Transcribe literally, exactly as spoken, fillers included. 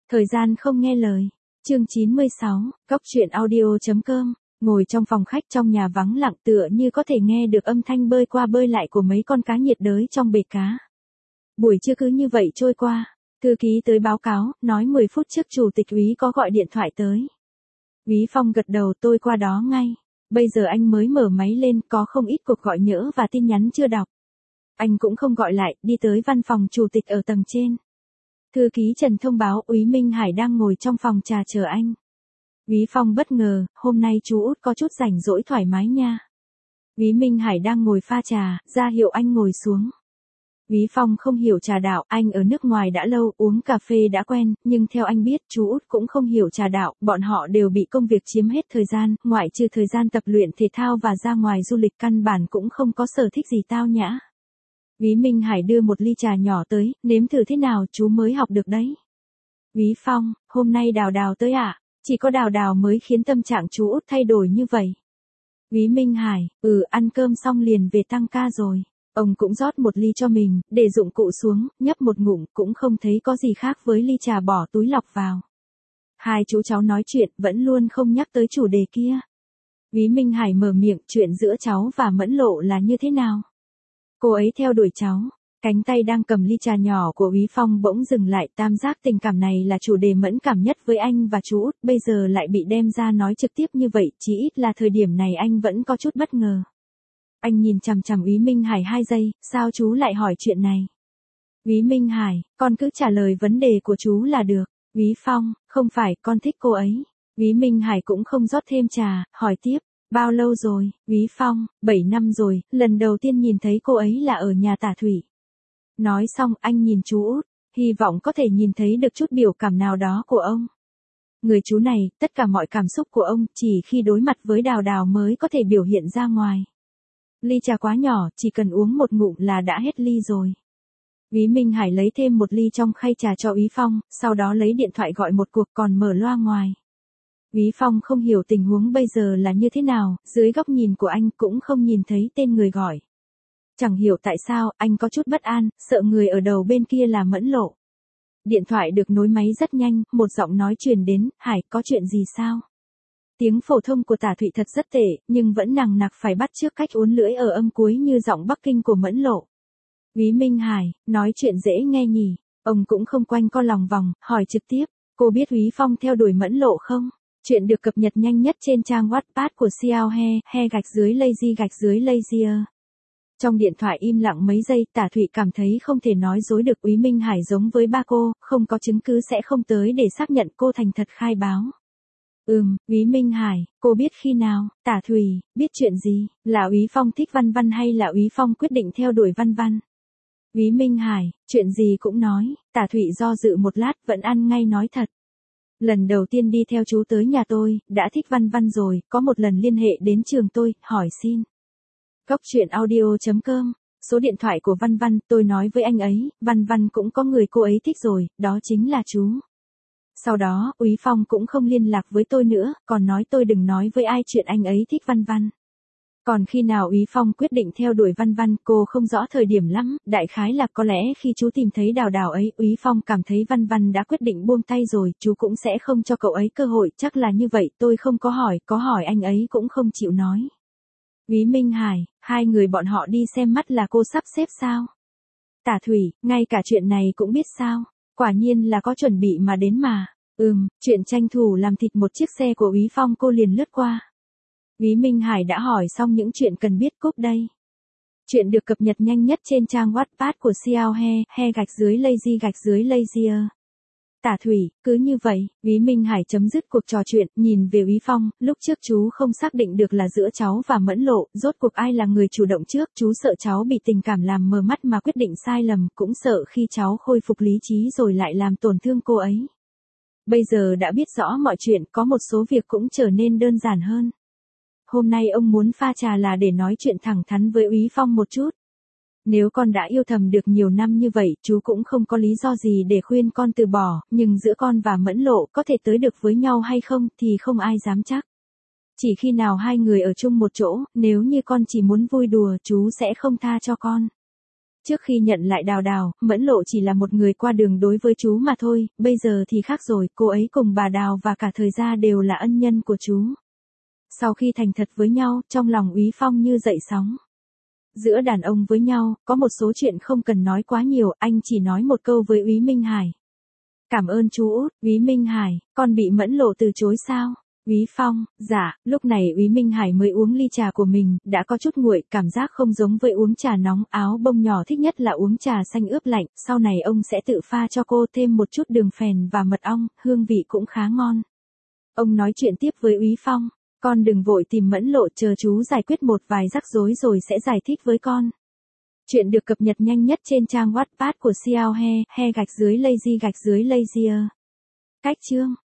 Thời gian không nghe lời. Chương chín mươi sáu, Cóc truyện audio chấm com. Ngồi trong phòng khách trong nhà vắng lặng tựa như có thể nghe được âm thanh bơi qua bơi lại của mấy con cá nhiệt đới trong bể cá. Buổi trưa cứ như vậy trôi qua. Thư ký tới báo cáo, nói mười phút trước chủ tịch Úy có gọi điện thoại tới. Úy Phong gật đầu, tôi qua đó ngay. Bây giờ anh mới mở máy lên, có không ít cuộc gọi nhỡ và tin nhắn chưa đọc. Anh cũng không gọi lại, đi tới văn phòng chủ tịch ở tầng trên. Thư ký Trần thông báo Úy Minh Hải đang ngồi trong phòng trà chờ anh. Úy Phong bất ngờ, hôm nay chú Út có chút rảnh rỗi thoải mái nha. Úy Minh Hải đang ngồi pha trà, ra hiệu anh ngồi xuống. Úy Phong không hiểu trà đạo, anh ở nước ngoài đã lâu, uống cà phê đã quen, nhưng theo anh biết chú Út cũng không hiểu trà đạo, bọn họ đều bị công việc chiếm hết thời gian, ngoại trừ thời gian tập luyện thể thao và ra ngoài du lịch căn bản cũng không có sở thích gì tao nhã. Úy Minh Hải đưa một ly trà nhỏ tới, nếm thử thế nào chú mới học được đấy. Úy Phong, hôm nay Đào Đào tới ạ, à? Chỉ có Đào Đào mới khiến tâm trạng chú Út thay đổi như vậy. Úy Minh Hải, ừ ăn cơm xong liền về tăng ca rồi. Ông cũng rót một ly cho mình, để dụng cụ xuống, nhấp một ngụm, cũng không thấy có gì khác với ly trà bỏ túi lọc vào. Hai chú cháu nói chuyện, vẫn luôn không nhắc tới chủ đề kia. Úy Minh Hải mở miệng, chuyện giữa cháu và Mẫn Lộ là như thế nào? Cô ấy theo đuổi cháu. Cánh tay đang cầm ly trà nhỏ của Úy Phong bỗng dừng lại, tam giác tình cảm này là chủ đề mẫn cảm nhất với anh và chú Út, bây giờ lại bị đem ra nói trực tiếp như vậy, chỉ ít là thời điểm này anh vẫn có chút bất ngờ. Anh nhìn chằm chằm Úy Minh Hải hai giây, sao chú lại hỏi chuyện này? Úy Minh Hải, con cứ trả lời vấn đề của chú là được. Úy Phong, không phải, con thích cô ấy. Úy Minh Hải cũng không rót thêm trà, hỏi tiếp. Bao lâu rồi? Úy Phong, bảy năm rồi, lần đầu tiên nhìn thấy cô ấy là ở nhà Tả Thủy. Nói xong anh nhìn chú Út, hy vọng có thể nhìn thấy được chút biểu cảm nào đó của ông. Người chú này, tất cả mọi cảm xúc của ông chỉ khi đối mặt với Đào Đào mới có thể biểu hiện ra ngoài. Ly trà quá nhỏ, chỉ cần uống một ngụm là đã hết ly rồi. Úy Minh Hải lấy thêm một ly trong khay trà cho Úy Phong, sau đó lấy điện thoại gọi một cuộc còn mở loa ngoài. Úy Phong không hiểu tình huống bây giờ là như thế nào, dưới góc nhìn của anh cũng không nhìn thấy tên người gọi. Chẳng hiểu tại sao, anh có chút bất an, sợ người ở đầu bên kia là Mẫn Lộ. Điện thoại được nối máy rất nhanh, một giọng nói truyền đến, Hải, có chuyện gì sao? Tiếng phổ thông của Tả Thụy thật rất tệ, nhưng vẫn nằng nặc phải bắt chước cách uốn lưỡi ở âm cuối như giọng Bắc Kinh của Mẫn Lộ. Úy Minh Hải, nói chuyện dễ nghe nhỉ, ông cũng không quanh co lòng vòng, hỏi trực tiếp, cô biết Úy Phong theo đuổi Mẫn Lộ không? Chuyện được cập nhật nhanh nhất trên trang Wattpad của Xiao He, he gạch dưới lazy gạch dưới lazier. Trong điện thoại im lặng mấy giây, Tả Thụy cảm thấy không thể nói dối được Úy Minh Hải giống với ba cô, không có chứng cứ sẽ không tới để xác nhận cô thành thật khai báo. Ừm, Úy Minh Hải, cô biết khi nào? Tả Thùy, biết chuyện gì? Là Úy Phong thích Văn Văn hay là Úy Phong quyết định theo đuổi Văn Văn? Úy Minh Hải, chuyện gì cũng nói. Tả Thụy do dự một lát, vẫn ăn ngay nói thật. Lần đầu tiên đi theo chú tới nhà tôi, đã thích Văn Văn rồi, có một lần liên hệ đến trường tôi, hỏi xin. Cóc truyện audio chấm com, số điện thoại của Văn Văn, tôi nói với anh ấy, Văn Văn cũng có người cô ấy thích rồi, đó chính là chú. Sau đó, Úy Phong cũng không liên lạc với tôi nữa, còn nói tôi đừng nói với ai chuyện anh ấy thích Văn Văn. Còn khi nào Úy Phong quyết định theo đuổi Văn Văn, cô không rõ thời điểm lắm, đại khái là có lẽ khi chú tìm thấy Đào Đào ấy, Úy Phong cảm thấy Văn Văn đã quyết định buông tay rồi, chú cũng sẽ không cho cậu ấy cơ hội, chắc là như vậy, tôi không có hỏi, có hỏi anh ấy cũng không chịu nói. Úy Minh Hải, hai người bọn họ đi xem mắt là cô sắp xếp sao? Tả Thủy, ngay cả chuyện này cũng biết sao? Quả nhiên là có chuẩn bị mà đến mà. Ừm, chuyện tranh thủ làm thịt một chiếc xe của Úy Phong cô liền lướt qua. Úy Minh Hải đã hỏi xong những chuyện cần biết cúp đây. Chuyện được cập nhật nhanh nhất trên trang Wattpad của Xiao He, he gạch dưới lazy gạch dưới lazier. Tả Thủy, cứ như vậy, Úy Minh Hải chấm dứt cuộc trò chuyện, nhìn về Úy Phong, lúc trước chú không xác định được là giữa cháu và Mẫn Lộ, rốt cuộc ai là người chủ động trước, chú sợ cháu bị tình cảm làm mờ mắt mà quyết định sai lầm, cũng sợ khi cháu khôi phục lý trí rồi lại làm tổn thương cô ấy. Bây giờ đã biết rõ mọi chuyện, có một số việc cũng trở nên đơn giản hơn. Hôm nay ông muốn pha trà là để nói chuyện thẳng thắn với Úy Phong một chút. Nếu con đã yêu thầm được nhiều năm như vậy, chú cũng không có lý do gì để khuyên con từ bỏ, nhưng giữa con và Mẫn Lộ có thể tới được với nhau hay không thì không ai dám chắc. Chỉ khi nào hai người ở chung một chỗ, nếu như con chỉ muốn vui đùa, chú sẽ không tha cho con. Trước khi nhận lại Đào Đào, Mẫn Lộ chỉ là một người qua đường đối với chú mà thôi, bây giờ thì khác rồi, cô ấy cùng bà Đào và cả thời gia đều là ân nhân của chú. Sau khi thành thật với nhau, trong lòng Úy Phong như dậy sóng. Giữa đàn ông với nhau, có một số chuyện không cần nói quá nhiều, anh chỉ nói một câu với Úy Minh Hải. Cảm ơn chú Út. Úy Minh Hải, con bị Mẫn Lộ từ chối sao? Úy Phong, dạ, lúc này Úy Minh Hải mới uống ly trà của mình, đã có chút nguội, cảm giác không giống với uống trà nóng, áo bông nhỏ thích nhất là uống trà xanh ướp lạnh, sau này ông sẽ tự pha cho cô thêm một chút đường phèn và mật ong, hương vị cũng khá ngon. Ông nói chuyện tiếp với Úy Phong, con đừng vội tìm Mẫn Lộ, chờ chú giải quyết một vài rắc rối rồi sẽ giải thích với con. Chuyện được cập nhật nhanh nhất trên trang Wattpad của Xiao He, he gạch dưới lazy gạch dưới lazier. Cách chương